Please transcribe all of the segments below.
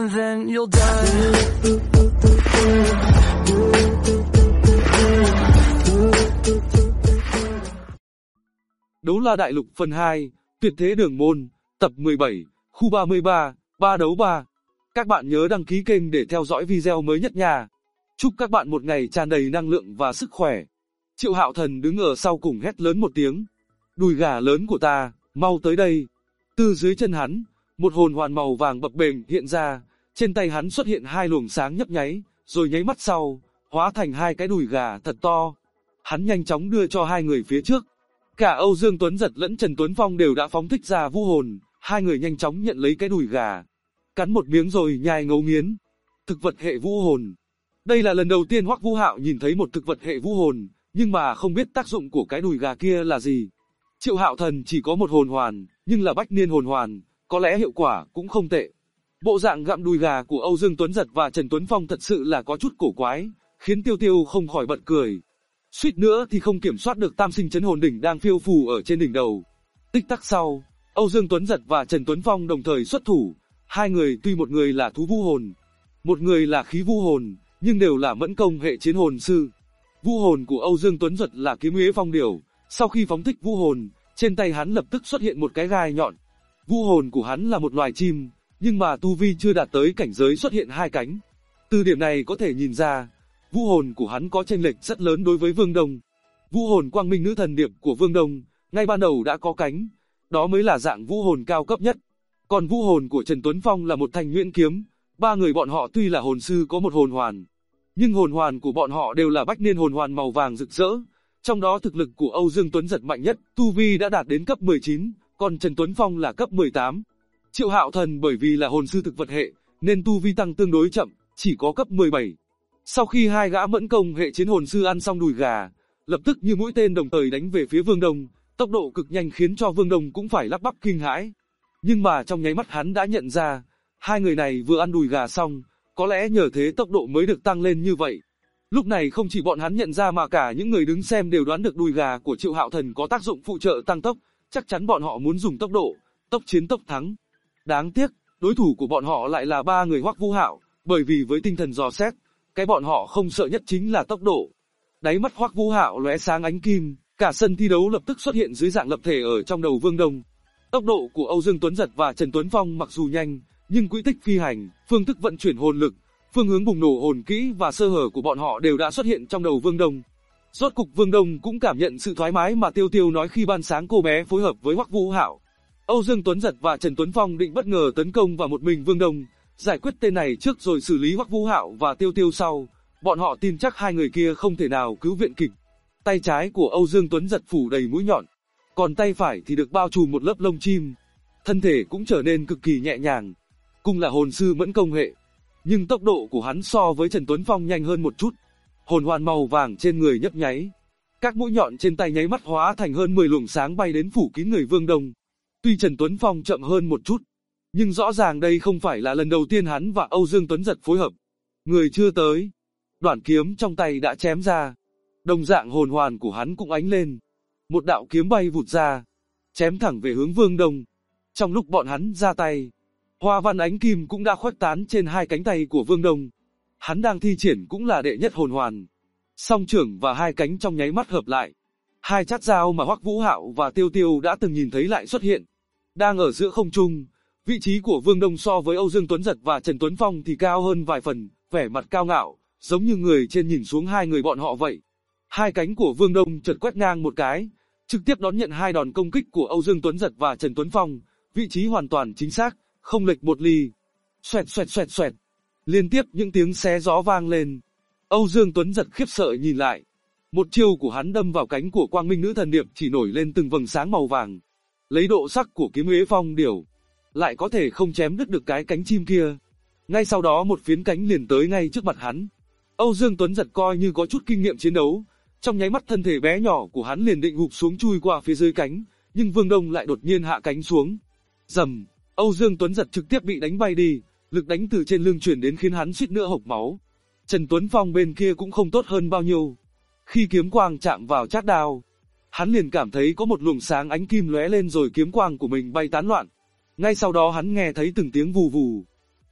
and then you'll die. Đấu La Đại Lục phần 2, Tuyệt Thế Đường Môn, tập 17, khu 33, 3 đấu 3. Các bạn nhớ đăng ký kênh để theo dõi video mới nhất nha. Chúc các bạn một ngày tràn đầy năng lượng và sức khỏe. Triệu Hạo Thần đứng ở sau cùng hét lớn một tiếng. Đùi gà lớn của ta, mau tới đây. Từ dưới chân hắn, một hồn hoàn màu vàng bập bềnh hiện ra, trên tay hắn xuất hiện hai luồng sáng nhấp nháy, rồi nháy mắt sau, hóa thành hai cái đùi gà thật to. Hắn nhanh chóng đưa cho hai người phía trước. Cả Âu Dương Tuấn Giật lẫn Trần Tuấn Phong đều đã phóng thích ra vũ hồn, hai người nhanh chóng nhận lấy cái đùi gà. Cắn một miếng rồi nhai ngấu nghiến. Thực vật hệ vũ hồn. Đây là lần đầu tiên Hoắc Vũ Hạo nhìn thấy một thực vật hệ vũ hồn, nhưng mà không biết tác dụng của cái đùi gà kia là gì. Triệu Hạo Thần chỉ có một hồn hoàn, nhưng là bách niên hồn hoàn, có lẽ hiệu quả cũng không tệ. Bộ dạng gặm đùi gà của Âu Dương Tuấn Giật và Trần Tuấn Phong thật sự là có chút cổ quái, khiến Tiêu Tiêu không khỏi bật cười. Suýt nữa thì không kiểm soát được tam sinh chấn hồn đỉnh đang phiêu phù ở trên đỉnh đầu. Tích tắc sau, Âu Dương Tuấn Giật và Trần Tuấn Phong đồng thời xuất thủ. Hai người tuy một người là thú vũ hồn, một người là khí vũ hồn, nhưng đều là mẫn công hệ chiến hồn sư. Vũ hồn của Âu Dương Tuấn Giật là kiếm uế phong điểu, sau khi phóng thích vũ hồn, trên tay hắn lập tức xuất hiện một cái gai nhọn. Vũ hồn của hắn là một loài chim, nhưng mà tu vi chưa đạt tới cảnh giới xuất hiện hai cánh. Từ điểm này có thể nhìn ra, vũ hồn của hắn có chênh lệch rất lớn đối với Vương Đông. Vũ hồn Quang Minh Nữ Thần Điệp của Vương Đông, ngay ban đầu đã có cánh, đó mới là dạng vũ hồn cao cấp nhất. Còn vũ hồn của Trần Tuấn Phong là một thanh nhuyễn kiếm, ba người bọn họ tuy là hồn sư có một hồn hoàn, nhưng hồn hoàn của bọn họ đều là bách niên hồn hoàn màu vàng rực rỡ. Trong đó thực lực của Âu Dương Tuấn Giật mạnh nhất, tu vi đã đạt đến cấp 19, còn Trần Tuấn Phong là cấp 18. Triệu Hạo Thần bởi vì là hồn sư thực vật hệ, nên tu vi tăng tương đối chậm, chỉ có cấp 17. Sau khi hai gã mẫn công hệ chiến hồn sư ăn xong đùi gà, lập tức như mũi tên đồng thời đánh về phía Vương Đông, tốc độ cực nhanh khiến cho Vương Đông cũng phải lắp bắp kinh hãi. Nhưng mà trong nháy mắt hắn đã nhận ra, hai người này vừa ăn đùi gà xong, có lẽ nhờ thế tốc độ mới được tăng lên như vậy. Lúc này không chỉ bọn hắn nhận ra mà cả những người đứng xem đều đoán được đùi gà của Triệu Hạo Thần có tác dụng phụ trợ tăng tốc, chắc chắn bọn họ muốn dùng tốc độ, tốc chiến tốc thắng. Đáng tiếc, đối thủ của bọn họ lại là ba người Hoắc Vũ Hạo, bởi vì với tinh thần dò xét, cái bọn họ không sợ nhất chính là tốc độ. Đáy mắt Hoắc Vũ Hạo lóe sáng ánh kim, cả sân thi đấu lập tức xuất hiện dưới dạng lập thể ở trong đầu Vương Đông. Tốc độ của Âu Dương Tuấn Giật và Trần Tuấn Phong mặc dù nhanh, nhưng quỹ tích phi hành, phương thức vận chuyển hồn lực, phương hướng bùng nổ hồn kỹ và sơ hở của bọn họ đều đã xuất hiện trong đầu Vương Đông. Rốt cục Vương Đông cũng cảm nhận sự thoải mái mà Tiêu Tiêu nói khi ban sáng cô bé phối hợp với Hoắc Vũ Hạo. Âu Dương Tuấn Giật và Trần Tuấn Phong định bất ngờ tấn công vào một mình Vương Đông, giải quyết tên này trước rồi xử lý Hoắc Vũ Hạo và Tiêu Tiêu sau. Bọn họ tin chắc hai người kia không thể nào cứu viện kịp. Tay trái của Âu Dương Tuấn Giật phủ đầy mũi nhọn, còn tay phải thì được bao trùm một lớp lông chim. Thân thể cũng trở nên cực kỳ nhẹ nhàng. Cùng là hồn sư mẫn công hệ, nhưng tốc độ của hắn so với Trần Tuấn Phong nhanh hơn một chút. Hồn hoàn màu vàng trên người nhấp nháy, các mũi nhọn trên tay nháy mắt hóa thành hơn 10 luồng sáng bay đến phủ kín người Vương Đông. Tuy Trần Tuấn Phong chậm hơn một chút, nhưng rõ ràng đây không phải là lần đầu tiên hắn và Âu Dương Tuấn Giật phối hợp. Người chưa tới, đoạn kiếm trong tay đã chém ra. Đồng dạng hồn hoàn của hắn cũng ánh lên. Một đạo kiếm bay vụt ra, chém thẳng về hướng Vương Đông. Trong lúc bọn hắn ra tay, hoa văn ánh kim cũng đã khuếch tán trên hai cánh tay của Vương Đông. Hắn đang thi triển cũng là đệ nhất hồn hoàn. Song trưởng và hai cánh trong nháy mắt hợp lại. Hai chát dao mà Hoắc Vũ Hạo và Tiêu Tiêu đã từng nhìn thấy lại xuất hiện. Đang ở giữa không trung, vị trí của Vương Đông so với Âu Dương Tuấn Giật và Trần Tuấn Phong thì cao hơn vài phần, vẻ mặt cao ngạo, giống như người trên nhìn xuống hai người bọn họ vậy. Hai cánh của Vương Đông chợt quét ngang một cái, trực tiếp đón nhận hai đòn công kích của Âu Dương Tuấn Giật và Trần Tuấn Phong, vị trí hoàn toàn chính xác, không lệch một ly. Xoẹt xoẹt xoẹt xoẹt, liên tiếp những tiếng xé gió vang lên. Âu Dương Tuấn Giật khiếp sợ nhìn lại. Một chiêu của hắn đâm vào cánh của Quang Minh Nữ Thần Điệp chỉ nổi lên từng vầng sáng màu vàng. Lấy độ sắc của kiếm uế phong điểu, lại có thể không chém đứt được cái cánh chim kia. Ngay sau đó một phiến cánh liền tới ngay trước mặt hắn. Âu Dương Tuấn Giật coi như có chút kinh nghiệm chiến đấu, trong nháy mắt thân thể bé nhỏ của hắn liền định gục xuống chui qua phía dưới cánh, nhưng Vương Đông lại đột nhiên hạ cánh xuống. Rầm, Âu Dương Tuấn Giật trực tiếp bị đánh bay đi, lực đánh từ trên lưng truyền đến khiến hắn suýt nữa hộc máu. Trần Tuấn Phong bên kia cũng không tốt hơn bao nhiêu. Khi kiếm quang chạm vào chát đao, hắn liền cảm thấy có một luồng sáng ánh kim lóe lên rồi kiếm quang của mình bay tán loạn. Ngay sau đó hắn nghe thấy từng tiếng vù vù.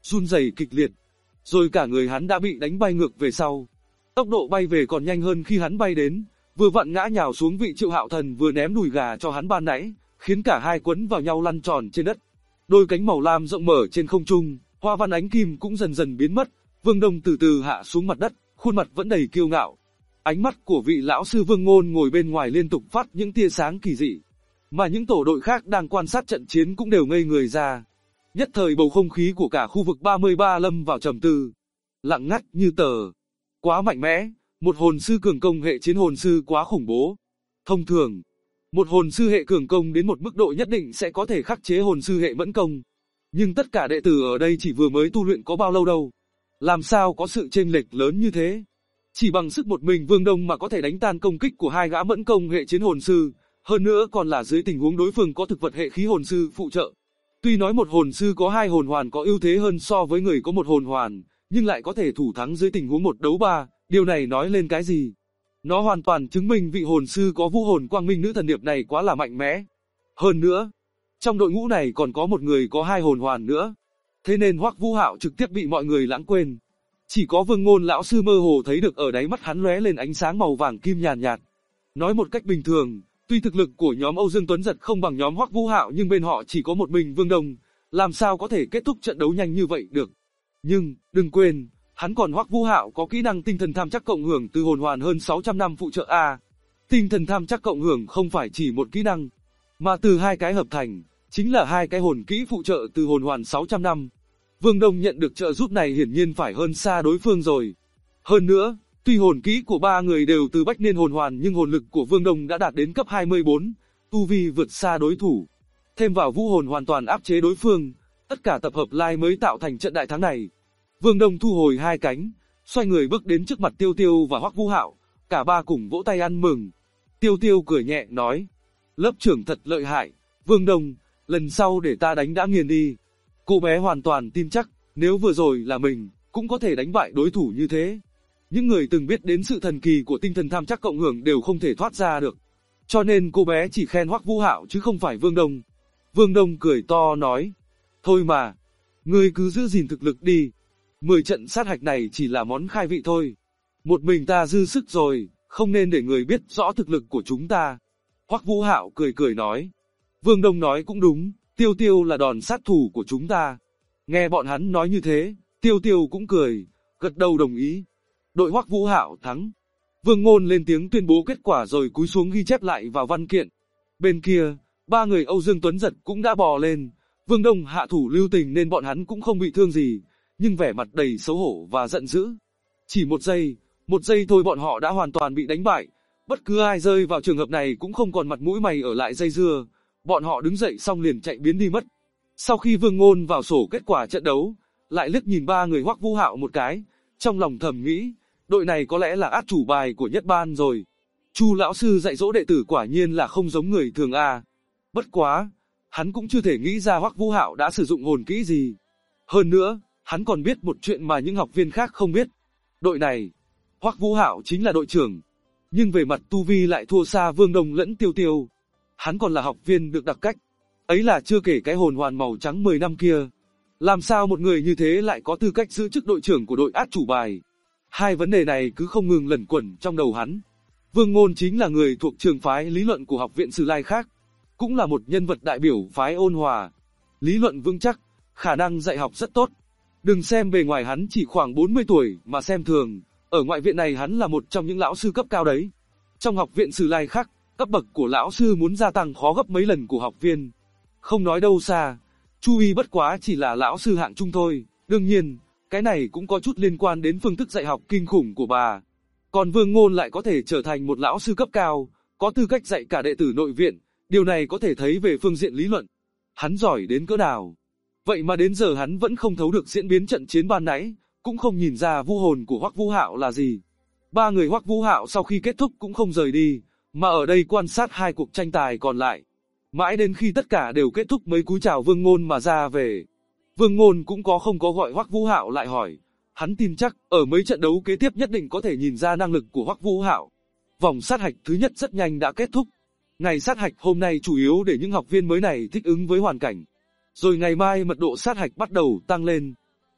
run rẩy kịch liệt. Rồi cả người hắn đã bị đánh bay ngược về sau. Tốc độ bay về còn nhanh hơn khi hắn bay đến, vừa vặn ngã nhào xuống vị Triệu Hạo Thần vừa ném đùi gà cho hắn ban nãy, khiến cả hai quấn vào nhau lăn tròn trên đất. Đôi cánh màu lam rộng mở trên không trung, hoa văn ánh kim cũng dần dần biến mất, Vương Đông từ từ hạ xuống mặt đất, khuôn mặt vẫn đầy kiêu ngạo. Ánh mắt của vị lão sư Vương Ngôn ngồi bên ngoài liên tục phát những tia sáng kỳ dị, mà những tổ đội khác đang quan sát trận chiến cũng đều ngây người ra. Nhất thời bầu không khí của cả khu vực 33 lâm vào trầm tư, lặng ngắt như tờ. Quá mạnh mẽ, một hồn sư cường công hệ chiến hồn sư quá khủng bố. Thông thường, một hồn sư hệ cường công đến một mức độ nhất định sẽ có thể khắc chế hồn sư hệ mẫn công. Nhưng tất cả đệ tử ở đây chỉ vừa mới tu luyện có bao lâu đâu. Làm sao có sự chênh lệch lớn như thế? Chỉ bằng sức một mình Vương Đông mà có thể đánh tan công kích của hai gã mẫn công hệ chiến hồn sư, hơn nữa còn là dưới tình huống đối phương có thực vật hệ khí hồn sư phụ trợ. Tuy nói một hồn sư có hai hồn hoàn có ưu thế hơn so với người có một hồn hoàn, nhưng lại có thể thủ thắng dưới tình huống 1 đấu 3, điều này nói lên cái gì? Nó hoàn toàn chứng minh vị hồn sư có vũ hồn quang minh nữ thần điệp này quá là mạnh mẽ. Hơn nữa, trong đội ngũ này còn có một người có hai hồn hoàn nữa. Thế nên Hoắc Vũ Hạo trực tiếp bị mọi người lãng quên. Chỉ có Vương Ngôn lão sư mơ hồ thấy được ở đáy mắt hắn lóe lên ánh sáng màu vàng kim nhàn nhạt. Nói một cách bình thường, tuy thực lực của nhóm Âu Dương Tuấn Giật không bằng nhóm Hoắc Vũ Hạo nhưng bên họ chỉ có một mình Vương Đông, làm sao có thể kết thúc trận đấu nhanh như vậy được. Nhưng, đừng quên, hắn còn Hoắc Vũ Hạo có kỹ năng tinh thần tham chắc cộng hưởng từ hồn hoàn hơn 600 năm phụ trợ A. Tinh thần tham chắc cộng hưởng không phải chỉ một kỹ năng, mà từ hai cái hợp thành, chính là hai cái hồn kỹ phụ trợ từ hồn hoàn 600 năm. Vương Đông nhận được trợ giúp này hiển nhiên phải hơn xa đối phương rồi. Hơn nữa, tuy hồn kỹ của ba người đều từ bách niên hồn hoàn nhưng hồn lực của Vương Đông đã đạt đến cấp 24, tu vi vượt xa đối thủ. Thêm vào vũ hồn hoàn toàn áp chế đối phương, tất cả tập hợp lại mới tạo thành trận đại thắng này. Vương Đông thu hồi hai cánh, xoay người bước đến trước mặt Tiêu Tiêu và Hoắc Vũ Hạo, cả ba cùng vỗ tay ăn mừng. Tiêu Tiêu cười nhẹ nói, lớp trưởng thật lợi hại, Vương Đông, lần sau để ta đánh đã nghiền đi. Cô bé hoàn toàn tin chắc, nếu vừa rồi là mình, cũng có thể đánh bại đối thủ như thế. Những người từng biết đến sự thần kỳ của tinh thần tham chắc cộng hưởng đều không thể thoát ra được. Cho nên cô bé chỉ khen Hoắc Vũ Hạo chứ không phải Vương Đông. Vương Đông cười to nói, thôi mà, ngươi cứ giữ gìn thực lực đi. 10 trận sát hạch này chỉ là món khai vị thôi. Một mình ta dư sức rồi, không nên để người biết rõ thực lực của chúng ta. Hoắc Vũ Hạo cười cười nói. Vương Đông nói cũng đúng, Tiêu Tiêu là đòn sát thủ của chúng ta. Nghe bọn hắn nói như thế, Tiêu Tiêu cũng cười, gật đầu đồng ý. Đội Hoắc Vũ Hạo thắng. Vương Ngôn lên tiếng tuyên bố kết quả rồi cúi xuống ghi chép lại vào văn kiện. Bên kia, ba người Âu Dương Tuấn Giật cũng đã bò lên. Vương Đông hạ thủ lưu tình nên bọn hắn cũng không bị thương gì, nhưng vẻ mặt đầy xấu hổ và giận dữ. Chỉ một giây thôi bọn họ đã hoàn toàn bị đánh bại. Bất cứ ai rơi vào trường hợp này cũng không còn mặt mũi mày ở lại dây dưa. Bọn họ đứng dậy xong liền chạy biến đi mất. Sau khi Vương Ngôn vào sổ kết quả trận đấu, lại liếc nhìn ba người Hoắc Vũ Hạo một cái, trong lòng thầm nghĩ, đội này có lẽ là át chủ bài của nhất ban rồi. Chu lão sư dạy dỗ đệ tử quả nhiên là không giống người thường a. Bất quá, hắn cũng chưa thể nghĩ ra Hoắc Vũ Hạo đã sử dụng hồn kỹ gì. Hơn nữa, hắn còn biết một chuyện mà những học viên khác không biết. Đội này, Hoắc Vũ Hạo chính là đội trưởng, nhưng về mặt tu vi lại thua xa Vương Đông lẫn Tiêu Tiêu. Hắn còn là học viên được đặc cách, ấy là chưa kể cái hồn hoàn màu trắng 10 năm kia. Làm sao một người như thế lại có tư cách giữ chức đội trưởng của đội át chủ bài? Hai vấn đề này cứ không ngừng lẩn quẩn trong đầu hắn. Vương Ngôn chính là người thuộc trường phái lý luận của học viện Sử Lai khác, cũng là một nhân vật đại biểu phái ôn hòa. Lý luận vững chắc, khả năng dạy học rất tốt. Đừng xem bề ngoài hắn chỉ khoảng 40 tuổi mà xem thường, ở ngoại viện này hắn là một trong những lão sư cấp cao đấy. Trong học viện Sử Lai khác, cấp bậc của lão sư muốn gia tăng khó gấp mấy lần của học viên. Không nói đâu xa, Chu Y bất quá chỉ là lão sư hạng trung thôi, đương nhiên, cái này cũng có chút liên quan đến phương thức dạy học kinh khủng của bà. Còn Vương Ngôn lại có thể trở thành một lão sư cấp cao, có tư cách dạy cả đệ tử nội viện, điều này có thể thấy về phương diện lý luận. Hắn giỏi đến cỡ nào. Vậy mà đến giờ hắn vẫn không thấu được diễn biến trận chiến ban nãy, cũng không nhìn ra vũ hồn của Hoắc Vũ Hạo là gì. Ba người Hoắc Vũ Hạo sau khi kết thúc cũng không rời đi, mà ở đây quan sát hai cuộc tranh tài còn lại. Mãi đến khi tất cả đều kết thúc mới cúi chào Vương Ngôn mà ra về. Vương Ngôn cũng không có gọi Hoắc Vũ Hạo lại hỏi. Hắn tin chắc, ở mấy trận đấu kế tiếp nhất định có thể nhìn ra năng lực của Hoắc Vũ Hạo. Vòng sát hạch thứ nhất rất nhanh đã kết thúc. Ngày sát hạch hôm nay chủ yếu để những học viên mới này thích ứng với hoàn cảnh. Rồi ngày mai mật độ sát hạch bắt đầu tăng lên.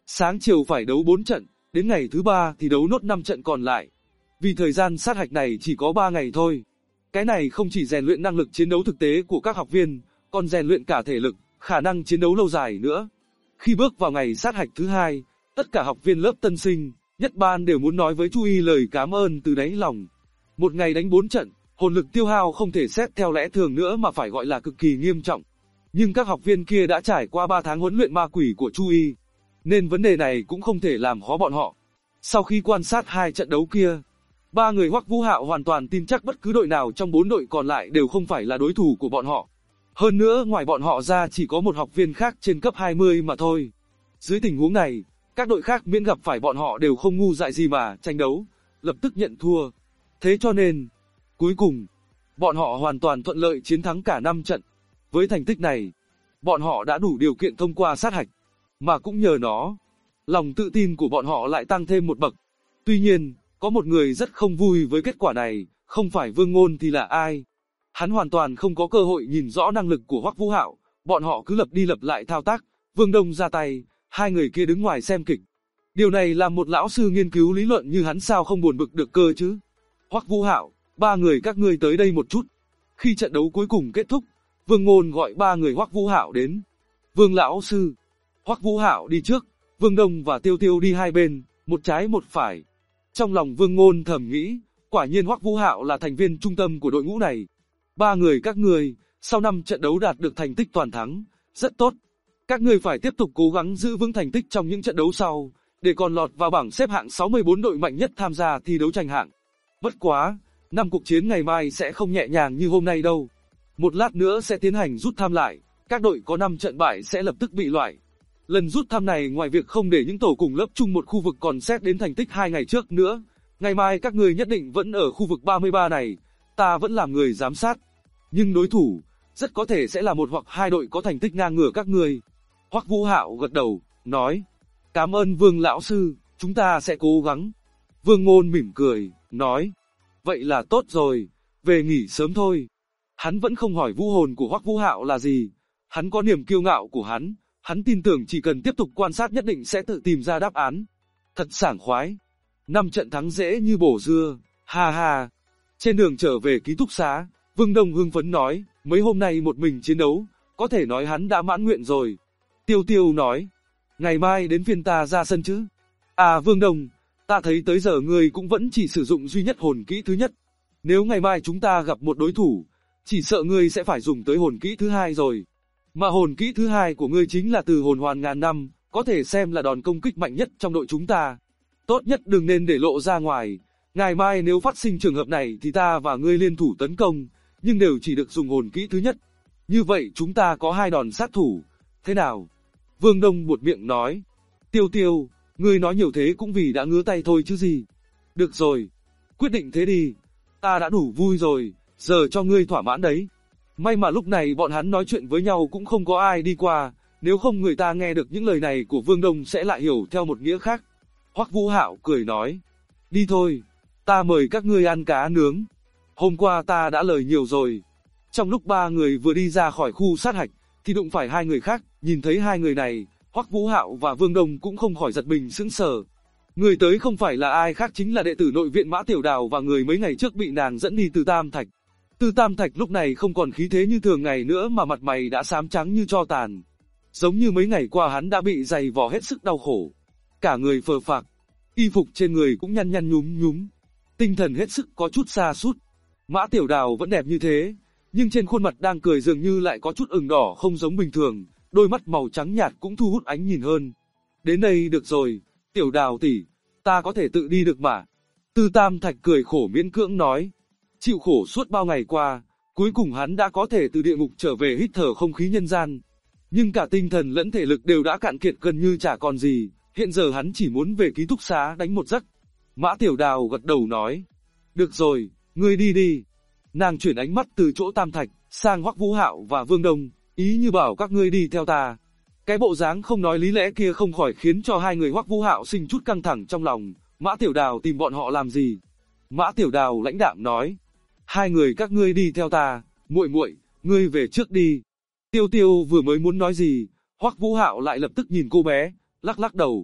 Sáng chiều phải đấu 4 trận, đến ngày thứ 3 thì đấu nốt 5 trận còn lại. Vì thời gian sát hạch này chỉ có 3 ngày thôi. Cái này không chỉ rèn luyện năng lực chiến đấu thực tế của các học viên, còn rèn luyện cả thể lực, khả năng chiến đấu lâu dài nữa. Khi bước vào ngày sát hạch thứ 2, tất cả học viên lớp tân sinh, nhất ban đều muốn nói với Chu Y lời cảm ơn từ đáy lòng. Một ngày đánh 4 trận, hồn lực tiêu hao không thể xét theo lẽ thường nữa mà phải gọi là cực kỳ nghiêm trọng. Nhưng các học viên kia đã trải qua 3 tháng huấn luyện ma quỷ của Chu Y, nên vấn đề này cũng không thể làm khó bọn họ. Sau khi quan sát 2 trận đấu kia, 3 người Hoắc Vũ Hạo hoàn toàn tin chắc bất cứ đội nào trong 4 đội còn lại đều không phải là đối thủ của bọn họ. Hơn nữa ngoài bọn họ ra chỉ có một học viên khác trên cấp 20 mà thôi. Dưới tình huống này, các đội khác miễn gặp phải bọn họ đều không ngu dại gì mà tranh đấu, lập tức nhận thua. Thế cho nên, cuối cùng, bọn họ hoàn toàn thuận lợi chiến thắng cả 5 trận. Với thành tích này, bọn họ đã đủ điều kiện thông qua sát hạch. Mà cũng nhờ nó, lòng tự tin của bọn họ lại tăng thêm một bậc. Tuy nhiên, có một người rất không vui với kết quả này, không phải Vương Ngôn thì là ai. Hắn hoàn toàn không có cơ hội nhìn rõ năng lực của Hoắc Vũ Hạo, bọn họ cứ lập đi lập lại thao tác, Vương Đông ra tay, hai người kia đứng ngoài xem kịch. Điều này làm một lão sư nghiên cứu lý luận như hắn sao không buồn bực được cơ chứ. Hoắc Vũ Hạo, 3 người các ngươi tới đây một chút. Khi trận đấu cuối cùng kết thúc, Vương Ngôn gọi 3 người Hoắc Vũ Hạo đến. Vương lão sư. Hoắc Vũ Hạo đi trước, Vương Đông và Tiêu Tiêu đi hai bên, một trái một phải. Trong lòng Vương Ngôn thầm nghĩ, quả nhiên Hoắc Vũ Hạo là thành viên trung tâm của đội ngũ này. 3 người các ngươi, sau 5 trận đấu đạt được thành tích toàn thắng, rất tốt. Các ngươi phải tiếp tục cố gắng giữ vững thành tích trong những trận đấu sau, để còn lọt vào bảng xếp hạng 64 đội mạnh nhất tham gia thi đấu tranh hạng. Bất quá, 5 cuộc chiến ngày mai sẽ không nhẹ nhàng như hôm nay đâu. Một lát nữa sẽ tiến hành rút thăm lại, các đội có 5 trận bại sẽ lập tức bị loại. Lần rút thăm này ngoài việc không để những tổ cùng lớp chung một khu vực còn xét đến thành tích 2 ngày trước nữa, ngày mai các ngươi nhất định vẫn ở khu vực 33 này, ta vẫn làm người giám sát. Nhưng đối thủ, rất có thể sẽ là một hoặc 2 đội có thành tích ngang ngửa các ngươi. Hoắc Vũ Hạo gật đầu, nói, cảm ơn Vương lão sư, chúng ta sẽ cố gắng. Vương Ngôn mỉm cười, nói, vậy là tốt rồi, về nghỉ sớm thôi. Hắn vẫn không hỏi vũ hồn của Hoắc Vũ Hạo là gì, hắn có niềm kiêu ngạo của hắn tin tưởng chỉ cần tiếp tục quan sát nhất định sẽ tự tìm ra đáp án. Thật sảng khoái. 5 trận thắng dễ như bổ dưa, ha ha. Trên đường trở về ký túc xá, Vương Đông hưng phấn nói, mấy hôm nay một mình chiến đấu, có thể nói hắn đã mãn nguyện rồi. Tiêu Tiêu nói, ngày mai đến phiên ta ra sân chứ. À Vương Đông, ta thấy tới giờ ngươi cũng vẫn chỉ sử dụng duy nhất hồn kỹ thứ nhất. Nếu ngày mai chúng ta gặp một đối thủ, chỉ sợ ngươi sẽ phải dùng tới hồn kỹ thứ hai rồi. Mà hồn kỹ thứ hai của ngươi chính là từ hồn hoàn ngàn năm, có thể xem là đòn công kích mạnh nhất trong đội chúng ta. Tốt nhất đừng nên để lộ ra ngoài. Ngày mai nếu phát sinh trường hợp này thì ta và ngươi liên thủ tấn công, nhưng đều chỉ được dùng hồn kỹ thứ nhất. Như vậy chúng ta có 2 đòn sát thủ. Thế nào? Vương Đông buột miệng nói. Tiêu Tiêu, ngươi nói nhiều thế cũng vì đã ngứa tay thôi chứ gì. Được rồi, quyết định thế đi. Ta đã đủ vui rồi, giờ cho ngươi thỏa mãn đấy. May mà lúc này bọn hắn nói chuyện với nhau cũng không có ai đi qua, nếu không người ta nghe được những lời này của Vương Đông sẽ lại hiểu theo một nghĩa khác. Hoắc Vũ Hạo cười nói, đi thôi, ta mời các ngươi ăn cá nướng. Hôm qua ta đã lời nhiều rồi. Trong lúc 3 người vừa đi ra khỏi khu sát hạch, thì đụng phải 2 người khác, nhìn thấy 2 người này, Hoắc Vũ Hạo và Vương Đông cũng không khỏi giật mình sững sờ. Người tới không phải là ai khác chính là đệ tử nội viện Mã Tiểu Đào và người mấy ngày trước bị nàng dẫn đi từ Tam Thạch. Từ Tam Thạch lúc này không còn khí thế như thường ngày nữa mà mặt mày đã xám trắng như tro tàn. Giống như mấy ngày qua hắn đã bị dày vò hết sức đau khổ. Cả người phờ phạc, y phục trên người cũng nhăn nhăn nhúm nhúm. Tinh thần hết sức có chút sa sút. Mã Tiểu Đào vẫn đẹp như thế, nhưng trên khuôn mặt đang cười dường như lại có chút ửng đỏ không giống bình thường, đôi mắt màu trắng nhạt cũng thu hút ánh nhìn hơn. Đến đây được rồi, Tiểu Đào tỷ, ta có thể tự đi được mà. Từ Tam Thạch cười khổ miễn cưỡng nói. Chịu khổ suốt bao ngày qua, cuối cùng hắn đã có thể từ địa ngục trở về hít thở không khí nhân gian. Nhưng cả tinh thần lẫn thể lực đều đã cạn kiệt gần như chả còn gì, hiện giờ hắn chỉ muốn về ký túc xá đánh một giấc. Mã Tiểu Đào gật đầu nói. Được rồi, ngươi đi đi. Nàng chuyển ánh mắt từ chỗ Tam Thạch sang Hoắc Vũ Hạo và Vương Đông, ý như bảo các ngươi đi theo ta. Cái bộ dáng không nói lý lẽ kia không khỏi khiến cho 2 người Hoắc Vũ Hạo sinh chút căng thẳng trong lòng. Mã Tiểu Đào tìm bọn họ làm gì? Mã Tiểu Đào lãnh đạm nói. 2 người các ngươi đi theo ta, muội muội, ngươi về trước đi. Tiêu Tiêu vừa mới muốn nói gì, Hoắc Vũ Hạo lại lập tức nhìn cô bé, lắc lắc đầu,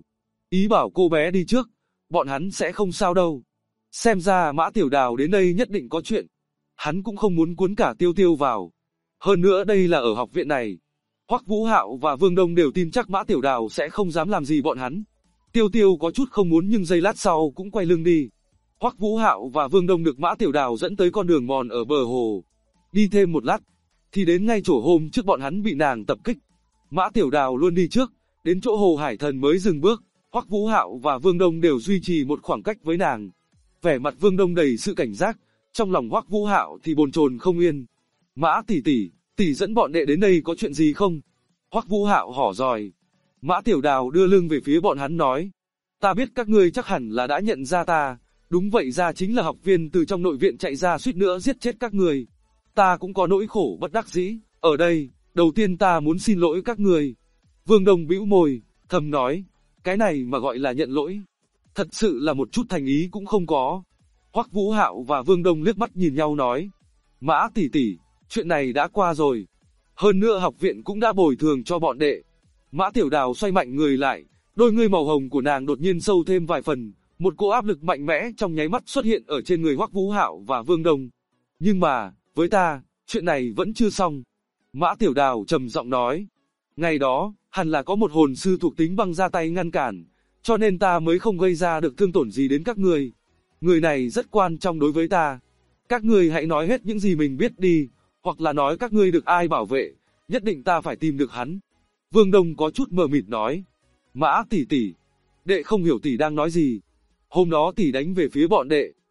ý bảo cô bé đi trước, bọn hắn sẽ không sao đâu. Xem ra Mã Tiểu Đào đến đây nhất định có chuyện. Hắn cũng không muốn cuốn cả Tiêu Tiêu vào. Hơn nữa đây là ở học viện này. Hoắc Vũ Hạo và Vương Đông đều tin chắc Mã Tiểu Đào sẽ không dám làm gì bọn hắn. Tiêu Tiêu có chút không muốn nhưng giây lát sau cũng quay lưng đi. Hoắc Vũ Hạo và Vương Đông được Mã Tiểu Đào dẫn tới con đường mòn ở bờ hồ. Đi thêm một lát, thì đến ngay chỗ hôm trước bọn hắn bị nàng tập kích. Mã Tiểu Đào luôn đi trước, đến chỗ Hồ Hải Thần mới dừng bước. Hoắc Vũ Hạo và Vương Đông đều duy trì một khoảng cách với nàng. Vẻ mặt Vương Đông đầy sự cảnh giác, trong lòng Hoắc Vũ Hạo thì bồn chồn không yên. Mã tỷ tỷ, tỷ dẫn bọn đệ đến đây có chuyện gì không? Hoắc Vũ Hạo hỏi dòi. Mã Tiểu Đào đưa lưng về phía bọn hắn nói. Ta biết các ngươi chắc hẳn là đã nhận ra ta. Đúng vậy, ra chính là học viên từ trong nội viện chạy ra suýt nữa giết chết các người. Ta cũng có nỗi khổ bất đắc dĩ. Ở đây, đầu tiên ta muốn xin lỗi các người. Vương Đông bĩu môi, thầm nói. Cái này mà gọi là nhận lỗi. Thật sự là một chút thành ý cũng không có. Hoắc Vũ Hạo và Vương Đông liếc mắt nhìn nhau nói. Mã tỷ tỷ, chuyện này đã qua rồi. Hơn nữa học viện cũng đã bồi thường cho bọn đệ. Mã Tiểu Đào xoay mạnh người lại, đôi ngươi màu hồng của nàng đột nhiên sâu thêm vài phần. Một cỗ áp lực mạnh mẽ trong nháy mắt xuất hiện ở trên người Hoắc Vũ Hạo và Vương Đông. Nhưng mà, với ta, chuyện này vẫn chưa xong. Mã Tiểu Đào trầm giọng nói. Ngày đó, hẳn là có một hồn sư thuộc tính băng ra tay ngăn cản, cho nên ta mới không gây ra được thương tổn gì đến các ngươi. Người này rất quan trọng đối với ta. Các ngươi hãy nói hết những gì mình biết đi, hoặc là nói các ngươi được ai bảo vệ, nhất định ta phải tìm được hắn. Vương Đông có chút mờ mịt nói. Mã tỷ tỷ, đệ không hiểu tỷ đang nói gì. Hôm đó tỷ đánh về phía bọn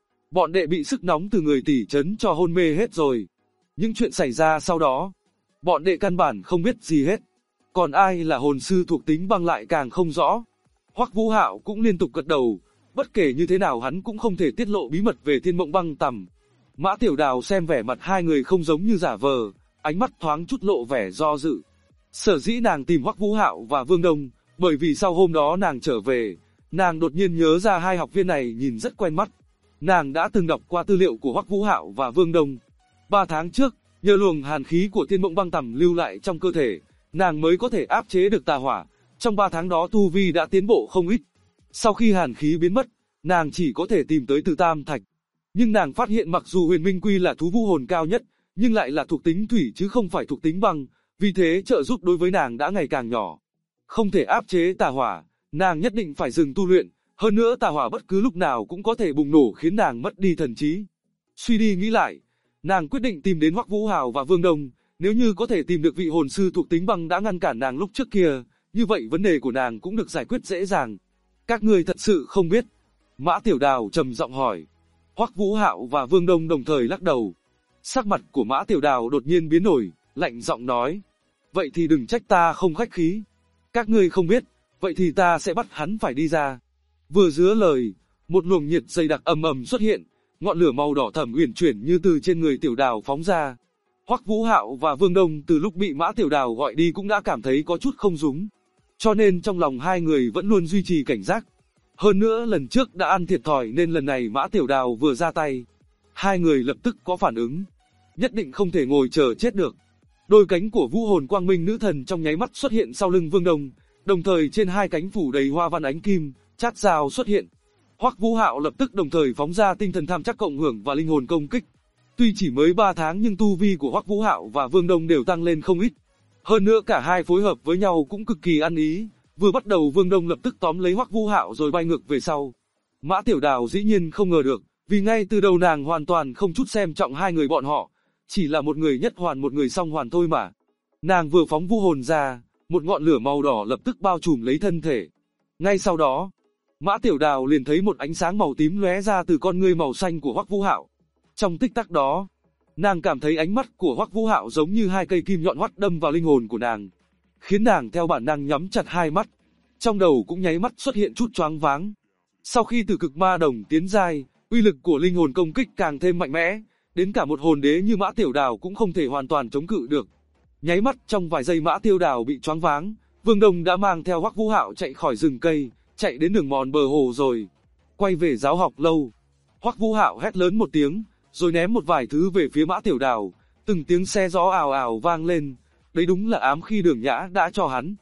đệ bị sức nóng từ người tỷ chấn cho hôn mê hết rồi. Những chuyện xảy ra sau đó, bọn đệ căn bản không biết gì hết. Còn ai là hồn sư thuộc tính băng lại càng không rõ. Hoắc Vũ Hạo cũng liên tục gật đầu, bất kể như thế nào hắn cũng không thể tiết lộ bí mật về Thiên Mộng Băng Tầm. Mã Tiểu Đào xem vẻ mặt hai người không giống như giả vờ, ánh mắt thoáng chút lộ vẻ do dự. Sở dĩ nàng tìm Hoắc Vũ Hạo và Vương Đông, bởi vì sau hôm đó nàng trở về, nàng đột nhiên nhớ ra hai học viên này nhìn rất quen mắt. Nàng đã từng đọc qua tư liệu của Hoắc Vũ Hạo và Vương Đông. 3 tháng trước, nhờ luồng hàn khí của Thiên Mộng Băng Tầm lưu lại trong cơ thể, nàng mới có thể áp chế được tà hỏa. Trong 3 tháng đó tu vi đã tiến bộ không ít. Sau khi hàn khí biến mất, nàng chỉ có thể tìm tới Từ Tam Thạch. Nhưng nàng phát hiện mặc dù Huyền Minh Quy là thú vũ hồn cao nhất, nhưng lại là thuộc tính thủy chứ không phải thuộc tính băng, vì thế trợ giúp đối với nàng đã ngày càng nhỏ. Không thể áp chế tà hỏa, nàng nhất định phải dừng tu luyện, hơn nữa tà hỏa bất cứ lúc nào cũng có thể bùng nổ khiến nàng mất đi thần trí. Suy đi nghĩ lại, nàng quyết định tìm đến Hoắc Vũ Hạo và Vương Đông, nếu như có thể tìm được vị hồn sư thuộc tính băng đã ngăn cản nàng lúc trước kia, như vậy vấn đề của nàng cũng được giải quyết dễ dàng. Các ngươi thật sự không biết? Mã Tiểu Đào trầm giọng hỏi. Hoắc Vũ Hạo và Vương Đông đồng thời lắc đầu. Sắc mặt của Mã Tiểu Đào đột nhiên biến đổi, lạnh giọng nói. Vậy thì đừng trách ta không khách khí. Các ngươi không biết, vậy thì ta sẽ bắt hắn phải đi ra. Vừa dứt lời, một luồng nhiệt dày đặc ầm ầm xuất hiện, ngọn lửa màu đỏ thẫm uyển chuyển như từ trên người Tiểu Đào phóng ra. Hoắc Vũ Hạo và Vương Đông từ lúc bị Mã Tiểu Đào gọi đi cũng đã cảm thấy có chút không đúng. Cho nên trong lòng hai người vẫn luôn duy trì cảnh giác. Hơn nữa lần trước đã ăn thiệt thòi nên lần này Mã Tiểu Đào vừa ra tay, hai người lập tức có phản ứng. Nhất định không thể ngồi chờ chết được. Đôi cánh của Vũ Hồn Quang Minh Nữ Thần trong nháy mắt xuất hiện sau lưng Vương Đông, đồng thời trên hai cánh phủ đầy hoa văn ánh kim, chát dao xuất hiện. Hoắc Vũ Hạo lập tức đồng thời phóng ra tinh thần tham chắc cộng hưởng và linh hồn công kích. Tuy chỉ mới 3 tháng nhưng tu vi của Hoắc Vũ Hạo và Vương Đông đều tăng lên không ít. Hơn nữa cả hai phối hợp với nhau cũng cực kỳ ăn ý. Vừa bắt đầu Vương Đông lập tức tóm lấy Hoắc Vũ Hạo rồi bay ngược về sau. Mã Tiểu Đào dĩ nhiên không ngờ được, vì ngay từ đầu nàng hoàn toàn không chút xem trọng hai người bọn họ, chỉ là một người nhất hoàn một người song hoàn thôi mà. Nàng vừa phóng vũ hồn ra, một ngọn lửa màu đỏ lập tức bao trùm lấy thân thể. Ngay sau đó, Mã Tiểu Đào liền thấy một ánh sáng màu tím lóe ra từ con ngươi màu xanh của Hoắc Vũ Hạo. Trong tích tắc đó, nàng cảm thấy ánh mắt của Hoắc Vũ Hạo giống như hai cây kim nhọn hoắt đâm vào linh hồn của nàng, khiến nàng theo bản năng nhắm chặt hai mắt. Trong đầu cũng nháy mắt xuất hiện chút choáng váng. Sau khi từ cực ma đồng tiến giai, uy lực của linh hồn công kích càng thêm mạnh mẽ, đến cả một hồn đế như Mã Tiểu Đào cũng không thể hoàn toàn chống cự được. Nháy mắt trong vài giây Mã Tiểu Đào bị choáng váng, Vương Đông đã mang theo Hoắc Vũ Hạo chạy khỏi rừng cây, chạy đến đường mòn bờ hồ rồi. Quay về giáo học lâu, Hoắc Vũ Hạo hét lớn một tiếng, rồi ném một vài thứ về phía Mã Tiểu Đào, từng tiếng xe gió ào ào vang lên. Đấy đúng là ám khí Đường Nhã đã cho hắn.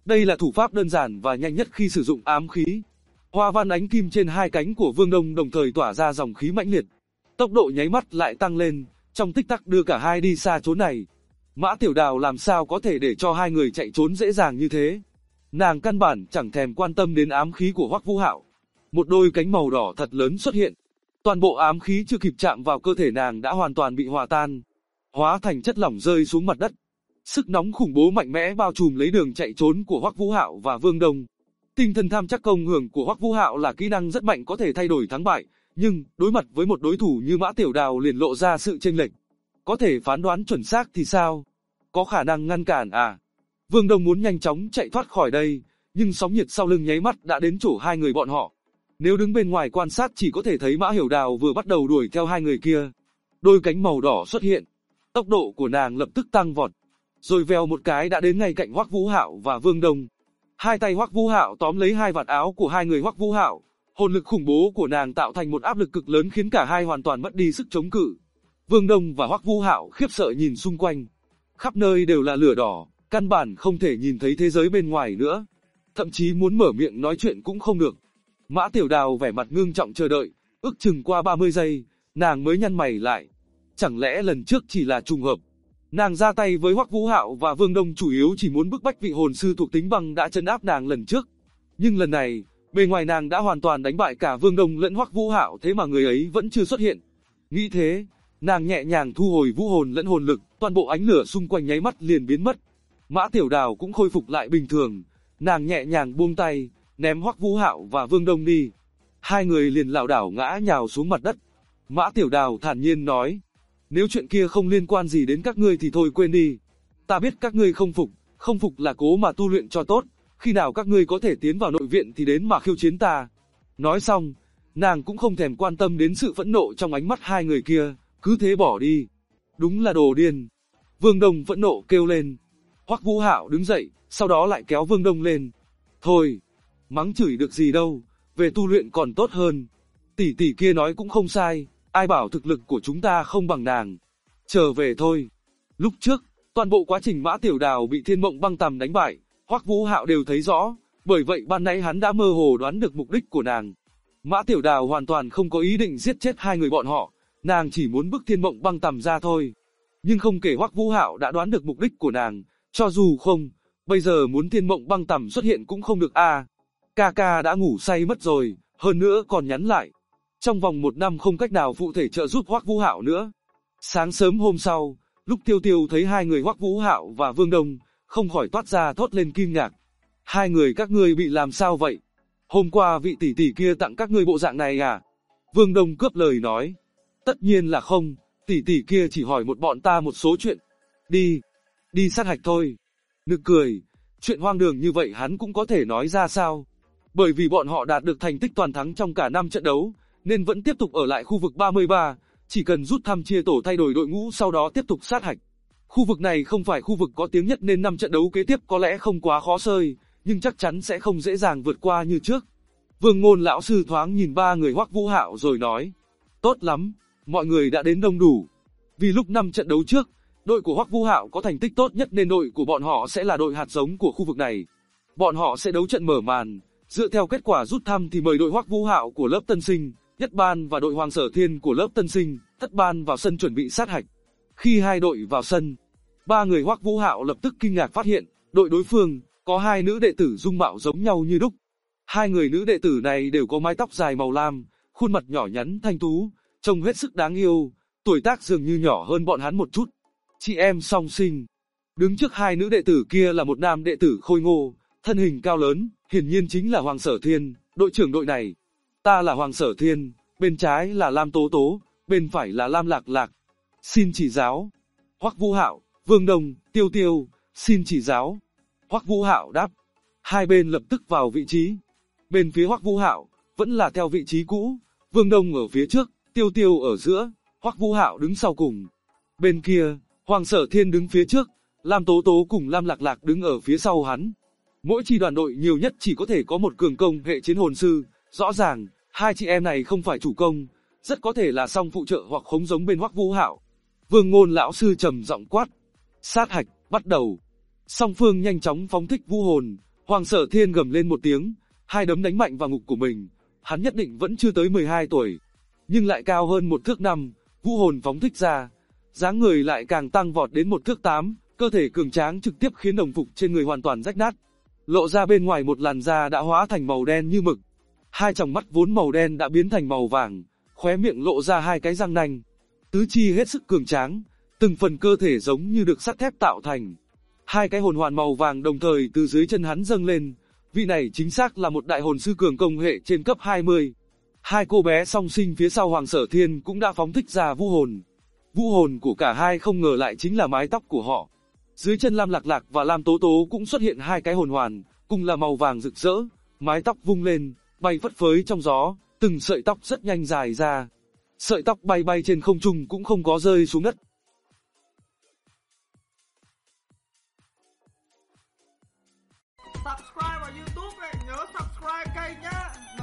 Đây là thủ pháp đơn giản và nhanh nhất khi sử dụng ám khí. Hoa văn ánh kim trên hai cánh của Vương Đông đồng thời tỏa ra dòng khí mãnh liệt. Tốc độ nháy mắt lại tăng lên, trong tích tắc đưa cả hai đi xa chốn này. Mã Tiểu Đào làm sao có thể để cho hai người chạy trốn dễ dàng như thế. Nàng căn bản chẳng thèm quan tâm đến ám khí của Hoắc Vũ Hạo. Một đôi cánh màu đỏ thật lớn xuất hiện. Toàn bộ ám khí chưa kịp chạm vào cơ thể nàng đã hoàn toàn bị hòa tan, hóa thành chất lỏng rơi xuống mặt đất. Sức nóng khủng bố mạnh mẽ bao trùm lấy đường chạy trốn của Hoắc Vũ Hạo và Vương Đông. Tinh thần tham chắc công hưởng của Hoắc Vũ Hạo là kỹ năng rất mạnh có thể thay đổi thắng bại, nhưng đối mặt với một đối thủ như Mã Tiểu Đào liền lộ ra sự chênh lệch. Có thể phán đoán chuẩn xác thì sao? Có khả năng ngăn cản à? Vương Đông muốn nhanh chóng chạy thoát khỏi đây, nhưng sóng nhiệt sau lưng nháy mắt đã đến chỗ hai người bọn họ. Nếu đứng bên ngoài quan sát chỉ có thể thấy Mã Hiểu Đào vừa bắt đầu đuổi theo hai người kia. Đôi cánh màu đỏ xuất hiện, tốc độ của nàng lập tức tăng vọt, rồi vèo một cái đã đến ngay cạnh Hoắc Vũ Hạo và Vương Đông. Hai tay Hoắc Vũ Hạo tóm lấy hai vạt áo của hai người Hoắc Vũ Hạo, hồn lực khủng bố của nàng tạo thành một áp lực cực lớn khiến cả hai hoàn toàn mất đi sức chống cự. Vương Đông và Hoắc Vũ Hạo khiếp sợ nhìn xung quanh, khắp nơi đều là lửa đỏ, căn bản không thể nhìn thấy thế giới bên ngoài nữa, thậm chí muốn mở miệng nói chuyện cũng không được. Mã Tiểu Đào vẻ mặt ngưng trọng chờ đợi, ước chừng qua 30 giây, nàng mới nhăn mày lại. Chẳng lẽ lần trước chỉ là trùng hợp? Nàng ra tay với Hoắc Vũ Hạo và Vương Đông chủ yếu chỉ muốn bức bách vị hồn sư thuộc tính băng đã trấn áp nàng lần trước. Nhưng lần này, bề ngoài nàng đã hoàn toàn đánh bại cả Vương Đông lẫn Hoắc Vũ Hạo, thế mà người ấy vẫn chưa xuất hiện. Nghĩ thế, nàng nhẹ nhàng thu hồi vũ hồn lẫn hồn lực, toàn bộ ánh lửa xung quanh nháy mắt liền biến mất. Mã Tiểu Đào cũng khôi phục lại bình thường, nàng nhẹ nhàng buông tay, ném Hoắc Vũ Hạo và Vương Đông đi. Hai người liền lảo đảo ngã nhào xuống mặt đất. Mã Tiểu Đào thản nhiên nói, nếu chuyện kia không liên quan gì đến các ngươi thì thôi quên đi. Ta biết các ngươi không phục là cố mà tu luyện cho tốt, khi nào các ngươi có thể tiến vào nội viện thì đến mà khiêu chiến ta. Nói xong, nàng cũng không thèm quan tâm đến sự phẫn nộ trong ánh mắt hai người kia, cứ thế bỏ đi. Đúng là đồ điên. Vương Đông phẫn nộ kêu lên. Hoắc Vũ Hạo đứng dậy, sau đó lại kéo Vương Đông lên. Thôi, mắng chửi được gì đâu, về tu luyện còn tốt hơn. Tỷ tỷ kia nói cũng không sai, ai bảo thực lực của chúng ta không bằng nàng. Trở về thôi. Lúc trước, toàn bộ quá trình Mã Tiểu Đào bị Thiên Mộng Băng Tầm đánh bại, Hoắc Vũ Hạo đều thấy rõ, bởi vậy ban nãy hắn đã mơ hồ đoán được mục đích của nàng. Mã Tiểu Đào hoàn toàn không có ý định giết chết hai người bọn họ, nàng chỉ muốn bức Thiên Mộng Băng Tầm ra thôi. Nhưng không kể Hoắc Vũ Hạo đã đoán được mục đích của nàng, cho dù không, bây giờ muốn Thiên Mộng Băng Tầm xuất hiện cũng không được a. Ca đã ngủ say mất rồi, hơn nữa còn nhắn lại. Trong vòng 1 năm không cách nào phụ thể trợ giúp Hoắc Vũ Hạo nữa. Sáng sớm hôm sau, lúc Tiêu Tiêu thấy hai người Hoắc Vũ Hạo và Vương Đông, không khỏi toát ra thốt lên kinh ngạc. Hai người các ngươi bị làm sao vậy? Hôm qua vị tỷ tỷ kia tặng các ngươi bộ dạng này à? Vương Đông cướp lời nói. Tất nhiên là không, tỷ tỷ kia chỉ hỏi bọn ta một số chuyện. Đi sát hạch thôi. Nực cười, chuyện hoang đường như vậy hắn cũng có thể nói ra sao? Bởi vì bọn họ đạt được thành tích toàn thắng trong cả 5 trận đấu, nên vẫn tiếp tục ở lại khu vực 33, chỉ cần rút thăm chia tổ thay đổi đội ngũ sau đó tiếp tục sát hạch. Khu vực này không phải khu vực có tiếng nhất nên 5 trận đấu kế tiếp có lẽ không quá khó xơi, nhưng chắc chắn sẽ không dễ dàng vượt qua như trước. Vương Ngôn lão sư thoáng nhìn ba người Hoắc Vũ Hạo rồi nói, tốt lắm, mọi người đã đến đông đủ. Vì lúc 5 trận đấu trước, đội của Hoắc Vũ Hạo có thành tích tốt nhất nên đội của bọn họ sẽ là đội hạt giống của khu vực này. Bọn họ sẽ đấu trận mở màn, dựa theo kết quả rút thăm thì mời đội Hoắc Vũ Hạo của lớp Tân Sinh, Nhất Ban và đội Hoàng Sở Thiên của lớp Tân Sinh, Thất Ban vào sân chuẩn bị sát hạch. Khi hai đội vào sân, ba người Hoắc Vũ Hạo lập tức kinh ngạc phát hiện, đội đối phương có hai nữ đệ tử dung mạo giống nhau như đúc. Hai người nữ đệ tử này đều có mái tóc dài màu lam, khuôn mặt nhỏ nhắn thanh tú, trông hết sức đáng yêu, tuổi tác dường như nhỏ hơn bọn hắn một chút. Chị em song sinh. Đứng trước hai nữ đệ tử kia là một nam đệ tử khôi ngô, thân hình cao lớn, hiển nhiên chính là Hoàng Sở Thiên, đội trưởng đội này. Ta là Hoàng Sở Thiên, bên trái là Lam Tố Tố, bên phải là Lam Lạc Lạc. Xin chỉ giáo. Hoắc Vũ Hạo, Vương Đông, Tiêu Tiêu, xin chỉ giáo. Hoắc Vũ Hạo đáp. Hai bên lập tức vào vị trí. Bên phía Hoắc Vũ Hạo vẫn là theo vị trí cũ, Vương Đông ở phía trước, Tiêu Tiêu ở giữa, Hoắc Vũ Hạo đứng sau cùng. Bên kia, Hoàng Sở Thiên đứng phía trước, Lam Tố Tố cùng Lam Lạc Lạc đứng ở phía sau hắn. Mỗi chi đoàn đội nhiều nhất chỉ có thể có một cường công hệ chiến hồn sư, rõ ràng, hai chị em này không phải chủ công, rất có thể là song phụ trợ hoặc khống giống bên Hoắc Vũ Hạo. Vương Ngôn lão sư trầm giọng quát. Sát hạch, bắt đầu. Song phương nhanh chóng phóng thích vũ hồn, Hoàng Sở Thiên gầm lên một tiếng, hai đấm đánh mạnh vào ngực của mình. Hắn nhất định vẫn chưa tới 12 tuổi, nhưng lại cao hơn 1 thước 5, vũ hồn phóng thích ra, dáng người lại càng tăng vọt đến 1 thước 8, cơ thể cường tráng trực tiếp khiến đồng phục trên người hoàn toàn rách nát. Lộ ra bên ngoài một làn da đã hóa thành màu đen như mực. Hai tròng mắt vốn màu đen đã biến thành màu vàng, khóe miệng lộ ra hai cái răng nanh. Tứ chi hết sức cường tráng, từng phần cơ thể giống như được sắt thép tạo thành. Hai cái hồn hoàn màu vàng đồng thời từ dưới chân hắn dâng lên, vị này chính xác là một đại hồn sư cường công hệ trên cấp 20. Hai cô bé song sinh phía sau Hoàng Sở Thiên cũng đã phóng thích ra vũ hồn. Vũ hồn của cả hai không ngờ lại chính là mái tóc của họ. Dưới chân Lam Lạc Lạc và Lam Tố Tố cũng xuất hiện hai cái hồn hoàn, cùng là màu vàng rực rỡ, mái tóc vung lên, bay phất phới trong gió, từng sợi tóc rất nhanh dài ra. Sợi tóc bay bay trên không trung cũng không có rơi xuống đất. Subscribe vào YouTube này, nhớ subscribe kênh nhá.